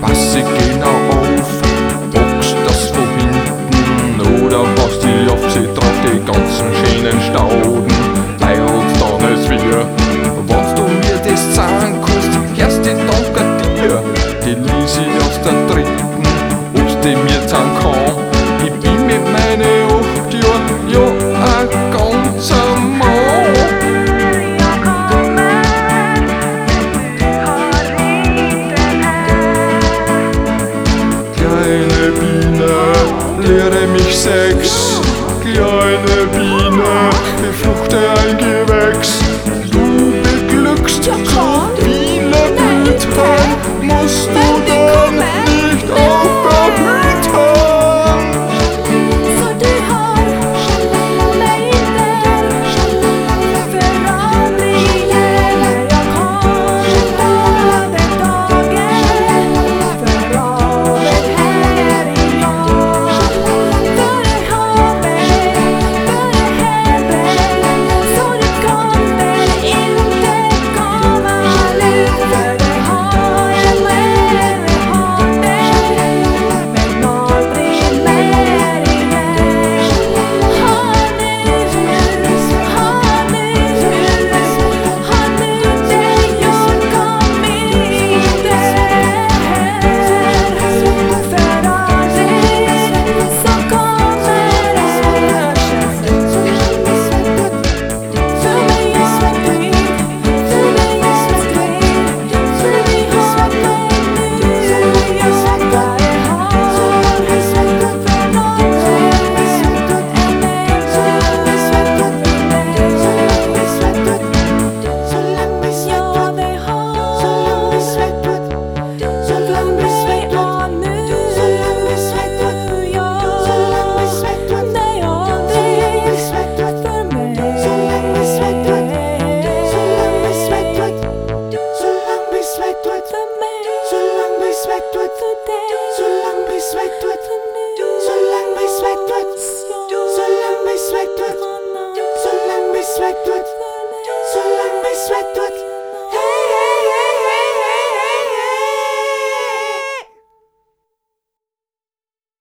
passe genau auf, boxt das von hinten oder was die auf sie drauf, die ganzen schönen Stauden. Leihholz dann es wir, wenn's du mir das sagen kannst, erst die danke dir, die Lisi aus der dritten, ob's die mir zahlen kann. Ich bin mit meine 8 Jahren, ja, ein ganzer Mann. Kleine Biene, lehre mich Sex, kleine Biene, bevor